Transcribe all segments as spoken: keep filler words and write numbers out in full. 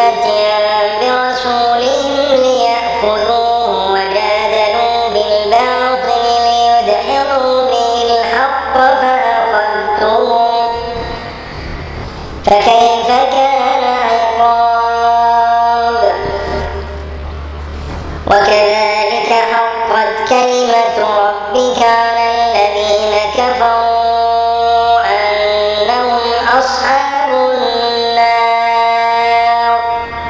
بينة برسولهم ليأخذوه وجادلوا بالباطل ليدحضوا به الحق فأخذتهم فكيف كان عقاب. وكذلك حقت كلمة ربك على الذين كفروا أنهم أصحاب النار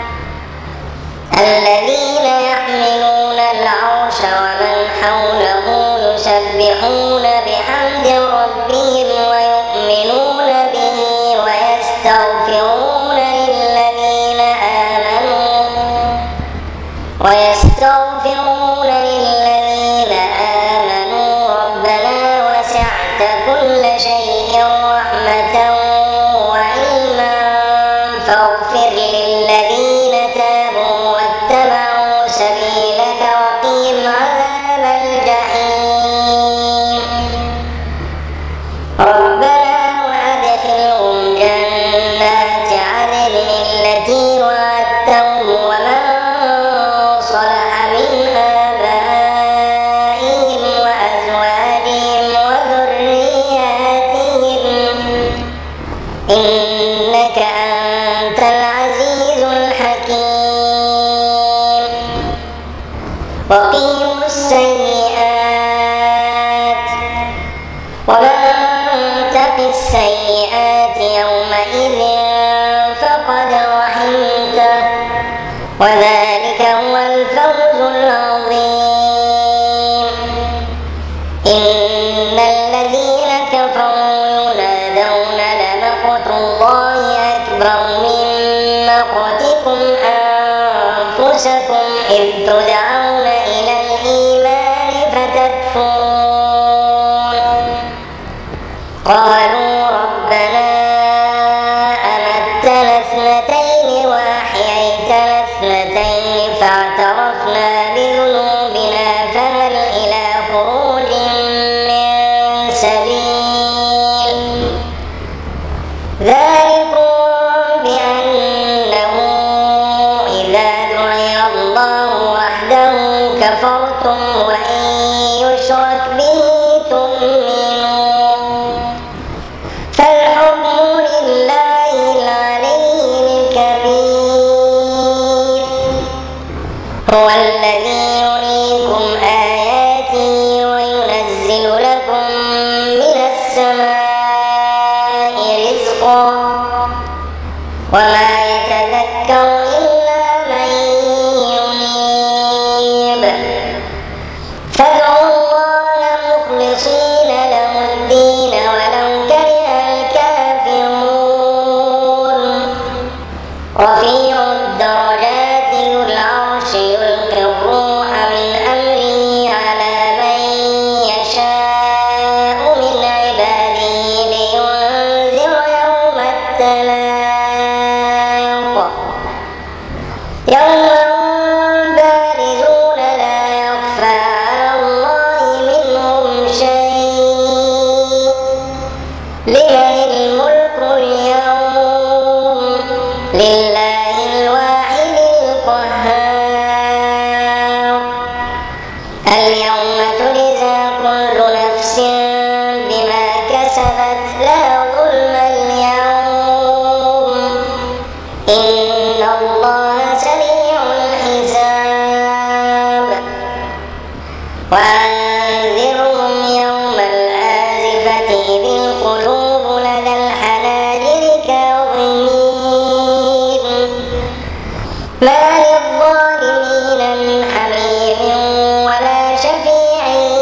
الذين يحملون العرش ومن حوله يسبحون بحمد ربهم ويؤمنون به ويستغفرون للذين آمنوا ويستغفرون للذين آمنوا ربنا وسعت كل شيء رحمة وعلما فاغفر للذين تابوا واتبعوا سبيلك وقهم عذاب الجحيم. ربنا وأدخلهم جنات عدن التي وعدتهم ومن صلح من آبائهم وأزواجهم وذرياتهم إنك أنت العزيز الحكيم. وقهم السيئات ومن تق السيئات يومئذ فقد رحمته وذلك هو الفوز العظيم. إن الذين كفروا ينادون لمقت الله أكبر من مقتكم أنفسكم إذ تدعون إلى الإيمان فتكفرون. قالوا ربنا أمتنا اثنتين وأحييتنا اثنتين فاعترفنا بذنوبنا فهل إلى خروج من سبيل. ذلكم بأنه إذا دعي الله وحده كفرتم وإن يشرك به تؤمنون. فالحكم لله العلي الكبير هو الذي يريكم آياته وينزل لكم من السماء رزقا وما يتذكر إلا من ينيب. فادعوا الله مخلصين له الدين ولو كره الكافرون. رفيع الدرجات ذو العرش يلقي الروح من أمره على من يشاء من عباده لينذر يوم التلاق يوم هم بارزون لا يخفى على الله منهم شيء. لمن الملك اليوم لله الواحد القهار. اليوم تجزى كل نفس بما كسبت لا ظلم اليوم إن الله سريع الحساب. وأنذرهم يوم الآزفة إذ القلوب لدى الحناجر كاظمين ما للظالمين من حميم ولا شفيع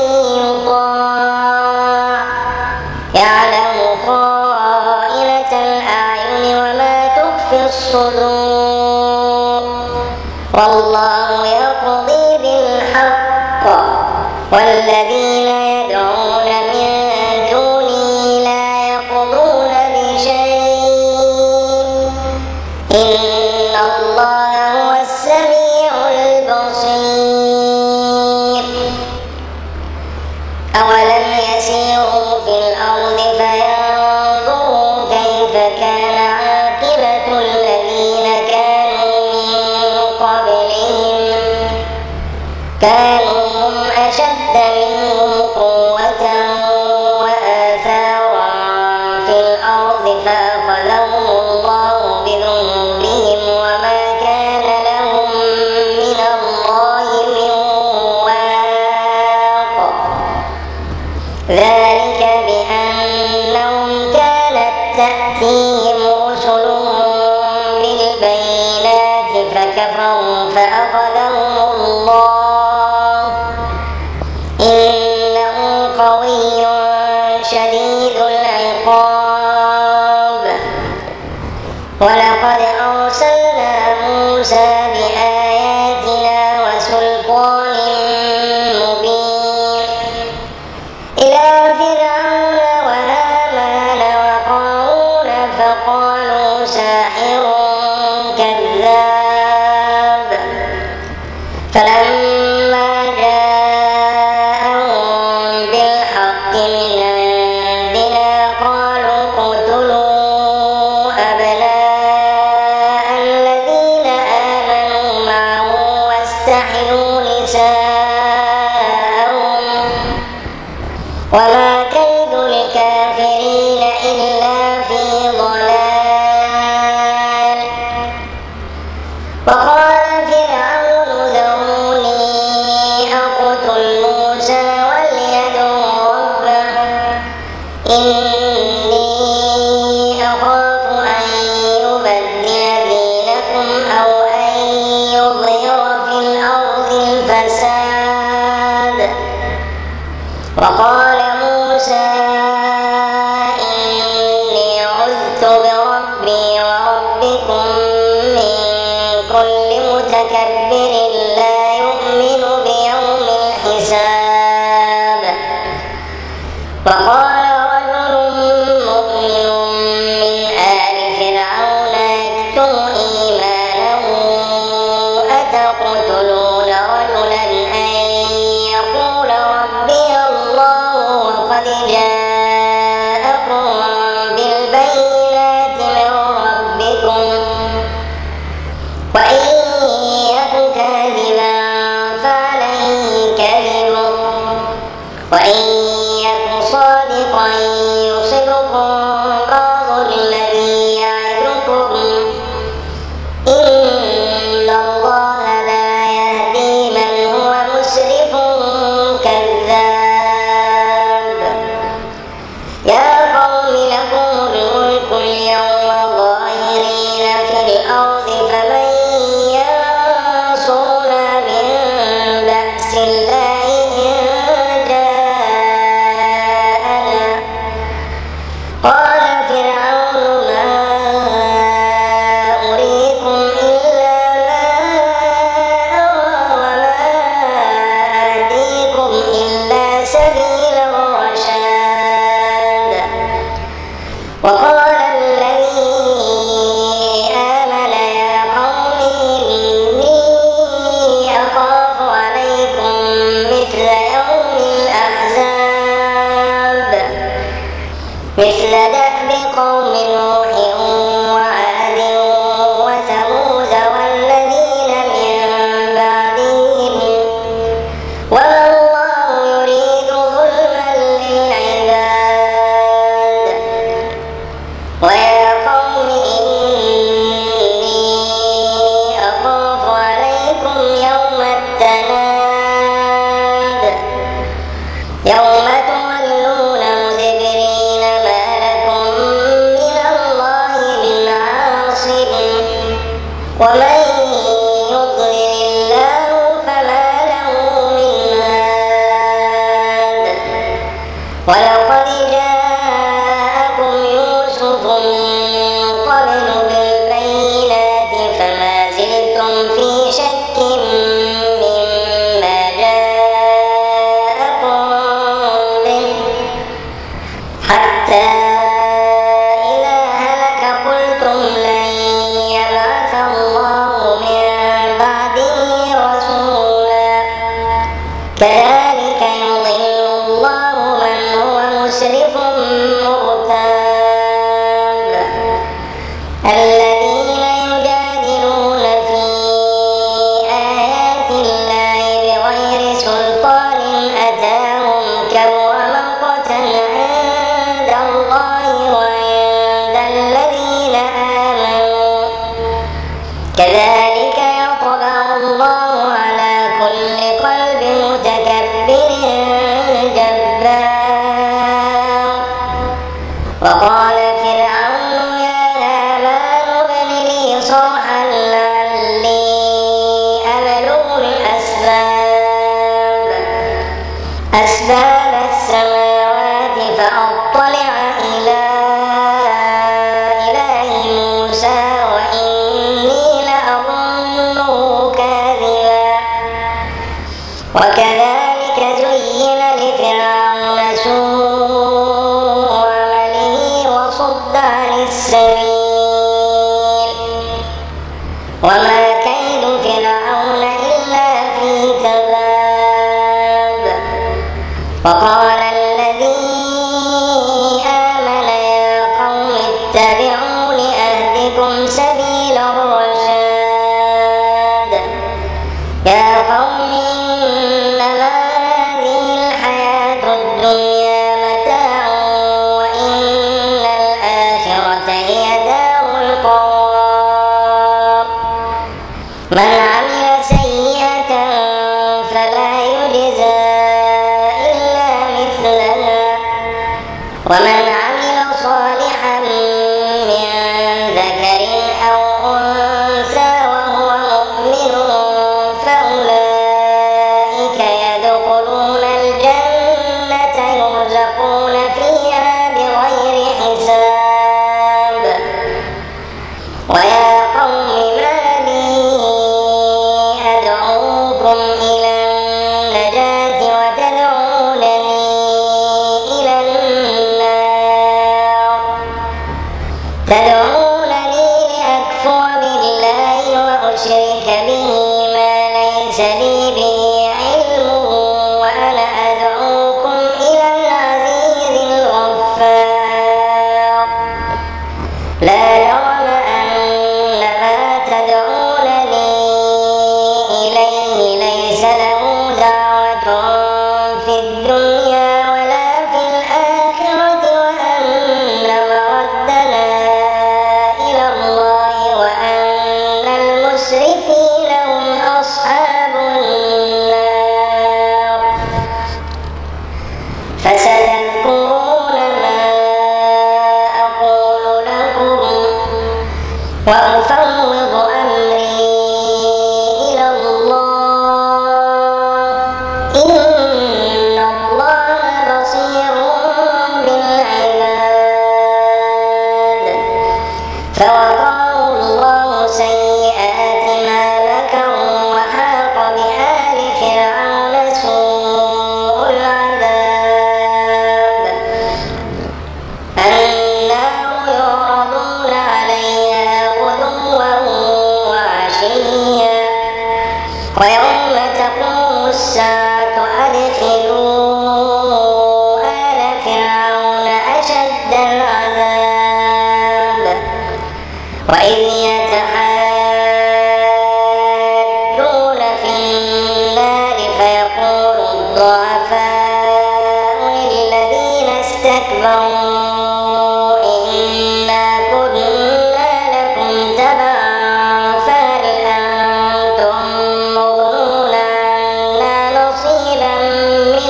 يطاع يعلم خائنة الأعين وما تخفي الصدور. والله يقضي بالحق والذين يدعون من دونه لا يقضون بشيء إن الله هو السميع البصير. أولم يسيروا في الأرض فينظروا كيف كان عاقبة الذين كانوا كانوا هم أشد منهم قوة وآثارا في الأرض فأخذهم الله بذنوبهم وما كان لهم من الله من واق ذلك بأنهم كانت تأتيهم رسلهم بالبينات فكفروا فأخذهم الله إنه قوي شديد العقاب ولقد أرسلنا موسى بآياتنا وسلطان مبين إلى فرعون وهامان وقارون فقالوا ساحر كذاب فلما جاءهم بالحق من عندنا قالوا اقتلوا أبناء الذين آمنوا معه واستحيوا نساءهم وما كيد الكافرين إلا في ضلال وقال فرعون ذروني أقتل موسى وليدع ربه إني أخاف أن يبدل دينكم أو أن يظهر في الأرض الفساد وقال موسى إني عذت بربي وربكم من كل متكبر لا يؤمن بيوم الحساب وقال رجل مؤمن من آل فرعون يكتم إيمانه أتقتلون رجلا أن يقول ربي الله وقد جاءكم بالبينات من ربكم وإن يك كاذبا فعليه كذبه وإن يك صادقا يصبكم بعض الذي يعدكم إن الله لا يهدي من هو مسرف كذاب يا قوم لكم الملك اليوم ظاهرين في الأرض فمن ينصرنا من بأس الله إن جاءنا قال فرعون ما أريكم إلا ما أرى وما أهديكم إلا سبيل الرشاد وقال الذي آمن يا قوم إني أخاف عليكم مثل يوم الأحزاب مثل دأب قوم نوح وعاد وثمود والذين من بعدهم وما الله يريد ظلما للعباد ويا قوم إني أخاف عليكم يوم التناد يوم تولون مدبرين ما لكم من الله من عاصم ومن يضلل الله فما له من هاد ولقد جاءكم يوسف من قبل بالبينات فما زلتم في شك مما جاءكم به حتى إذا هلك قلتم لن يبعث الله من بعده رسولا كذلك يضل الله من هو مسرف مرتاب الذين يجادلون في آيات الله بغير كذلك يطبع الله على كل قلب متكبر جبار. وقال فرعون يا هامان ابن لي صرحا لعلي أبلغ الأسباب أسباب السماوات فأطلع إلى إله موسى وإني لأظنه كاذبا. وكذلك زين لفرعون سوء عمله وصد عن السبيل وما كيد فرعون إلا في تباب. وقال الذي آمن يا قوم اتبعون أهدكم سبيل الرشاد. يا قوم إنما هذه الحياة الدنيا متاع وإن الآخرة هي دار القرار. من عمل سيئة فلا يجزى إلا مثلها ومن عمل صالحا من ذكر أو أنثى وهو مؤمن فأولئك يدخلون الجنة يرزقون فيها بغير حساب. ويا قوم ما لي أدعوكم إلى النجاة وتدعونني إلى النار تدعونني لأكفر بالله وأشرك به ما ليس لي به علم وأنا أدعوكم إلى العزيز الغفار. لا جرم أن ما تدعونني إليه ليس له دعوة في الدنيا ولا في الآخرة وأن مردنا إلى الله وأن المسرفين هم أصحاب النار. فستذكرون ما أقول لكم وأفوض أمري إلى الله إن الله بصير بالعباد. فوقاه الله سيئات ما مكروا وحاق بآل فرعون سوء العذاب. النار يعرضون عليها غدوا وعشيا ويوم تقوم الساعة أدخلوا آل فرعون أشد العذاب. وإذ يتحاجون في النار فيقول الضعفاء للذين استكبروا إنا كنا لكم تبعا فهل أنتم مغنون عنا نصيبا من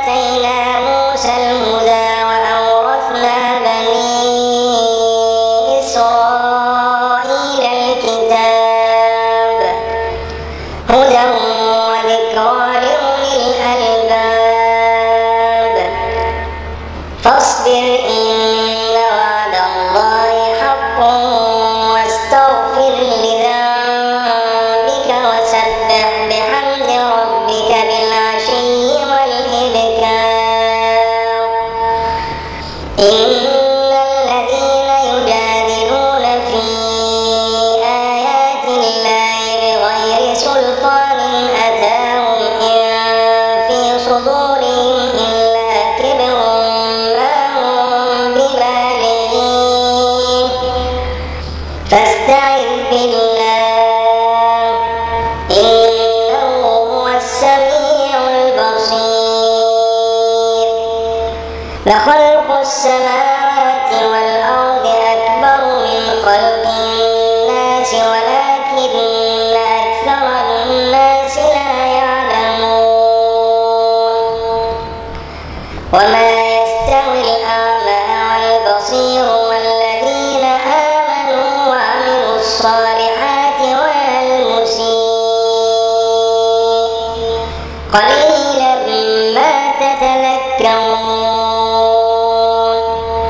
آتينا موسى الهدى وأورثنا بني إسرائيل الكتاب هدى وذكرى لأولي الألباب فاصبر إن وعد الله حق واستغفر لذنبك وسبح بحمد ربك بالعشي والإبكار إن الذين يجادلون في آيات الله بغير سلطان أتاهم إن في صدورهم إلا كبر ما هم ببالغين فاستعذ بالله إنه هو السميع البصير لخلق السماوات والأرض أكبر من خلق الناس ولكن أكثر الناس لا يعلمون وما يستوي الأعمى والبصير والذين آمنوا وعملوا الصالحات ولا المسيء قليلا ما تتذكرون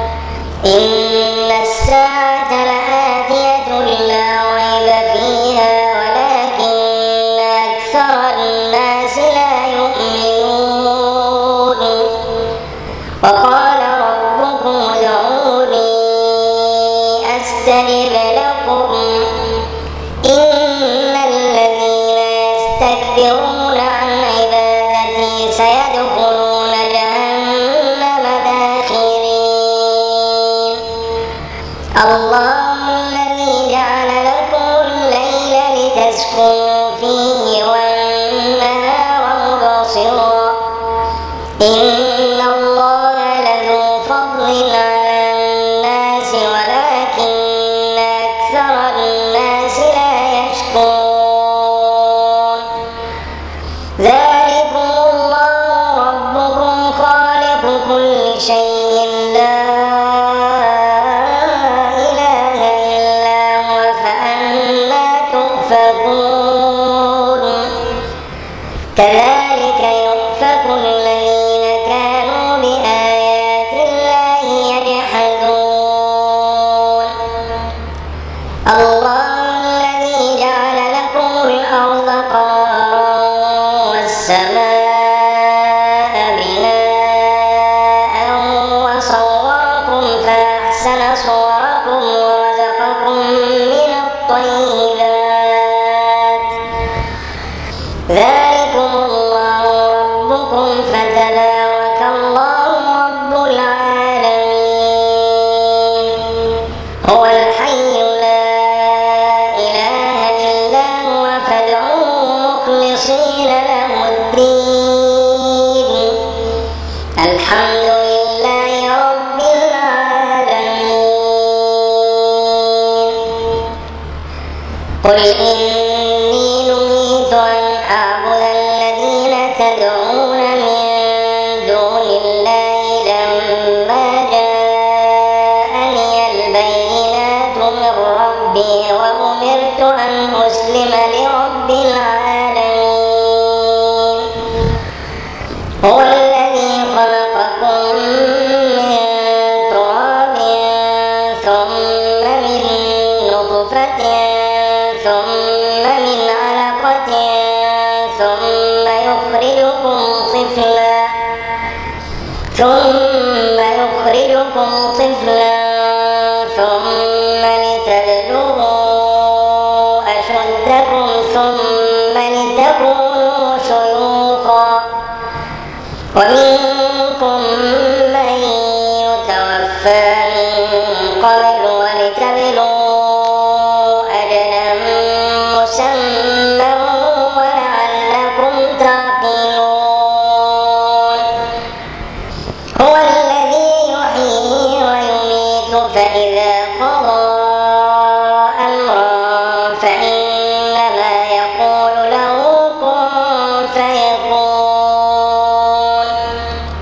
إن الساعة لآتية لا ريب فيها ولكن أكثر الناس لا يؤمنون وقال ربكم ادعوني أستجب لكم إن الذين يستكبرون عن عبادتي سيدخلون جهنم داخرين الله الذي جعل لكم الليل لتسكنوا فيه والنهار مبصرا إن الله لذو فضل على الناس ولكن أكثر الناس لا يشكرون ذلكم الله ربكم خالق كل شيء لا إله إلا هو فأنى تؤفكون كذلك يؤفك الذين كانوا بآيات الله يجحدون الله الذي جعل لكم الأرض قرارا والسماء بناء وصوركم فأحسن صوركم ورزقكم من الطيبات ذلكم الله ربكم فتبارك الله رب العالمين هو الحي لا إله إلا هو فادعوه مخلصين له الدين الحمد لله رب العالمين قل إني نهيت أن أعبد الذين تدعون من دون الله لما جاءني البينات من ربي وأمرت أن أسلم لرب العالمين هو الذي خلقكم من تراب ثم من نطفة ثم من علقة ثم يخرجكم طفلا ثم يخرجكم طفلا ثم لتبلغوا أشدكم ثم لتكونوا شيوخا ومنكم من يتوفى من قبل ولتبلغوا أجلا مسمى ولعلكم تعقلون هو الذي يحيي ويميت فإذا قضى أمرا فإنما يقول له كن فيكون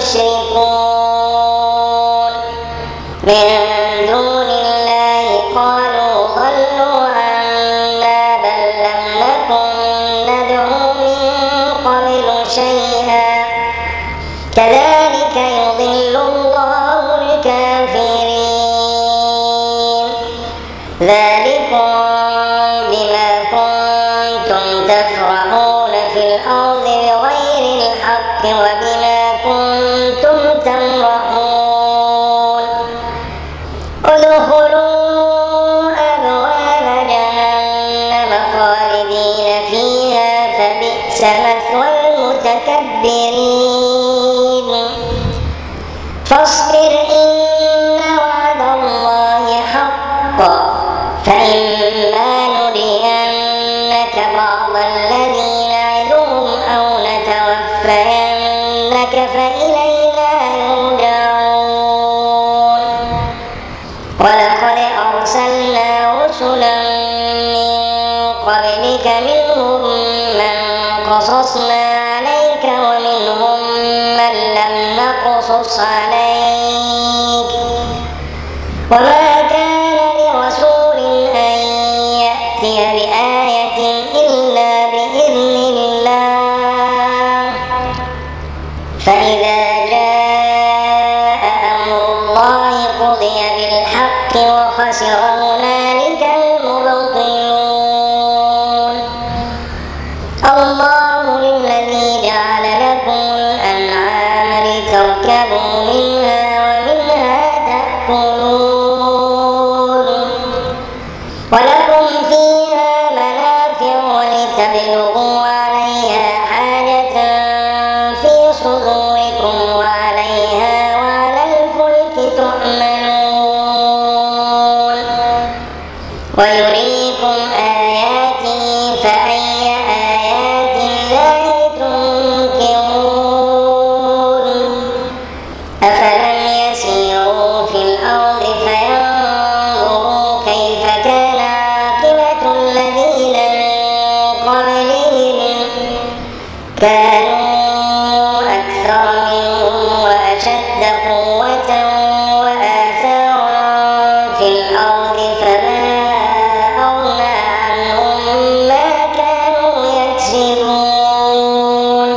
يشركون من دون الله قالوا ضلوا عنا بل لم نكن ندعو من قبل شيئا كذلك يضل الله الكافرين ذلكم بما كنتم تفرحون في الأرض بغير الحق وبما كنتم تمرحون ادخلوا أبواب جهنم خالدين فيها فبئس مثوى المتكبرين فاصبر إن وعد الله حق فإما نرينك بعض الذي نعدهم أو نتوفينك فإلينا يرجعون ولقد أرسلنا رسلا من قبلك منهم من قصصنا عليك ومنهم من لم نقصص عليك وما كان لرسول أن يأتي بآية إلا بإذن الله فإذا جاء أمر الله قضي بالحق وخسر هنالك المبطلون الله الذي جعل لكم الأنعام لتركبوا منها ومنها تأكلون ولكم فيها منافع ولتبلغوا عليها حاجة في صدوركم وعليها وعلى الفلك تحملون ويريكم آياته فأي آيات الله تنكرون أفلم يسيروا في الأرض فينظروا كيف كان عاقبة الذين من قبلهم كانوا أكثر منهم وأشد قوة وآثارا في الأرض فما أغنى عنهم ما كانوا يكسبون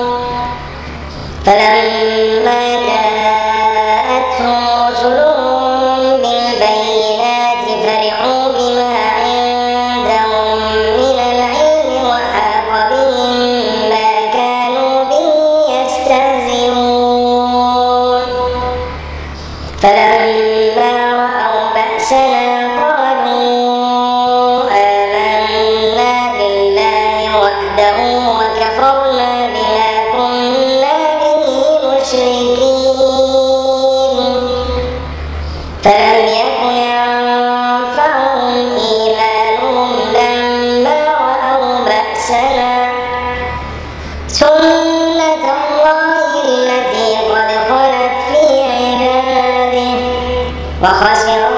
فلما جاءتهم رسلهم بالبينات فرحوا بما عندهم من العلم وحاق بهم ما كانوا به يستهزئون فلما رأوا بأسنا قالوا آمنا بالله وحده وكفرنا بما كنا به مشركين فلم يكن ينفعهم إيمانهم لما رأوا بأسنا سنة الله التي قد خلت في عباده وخسر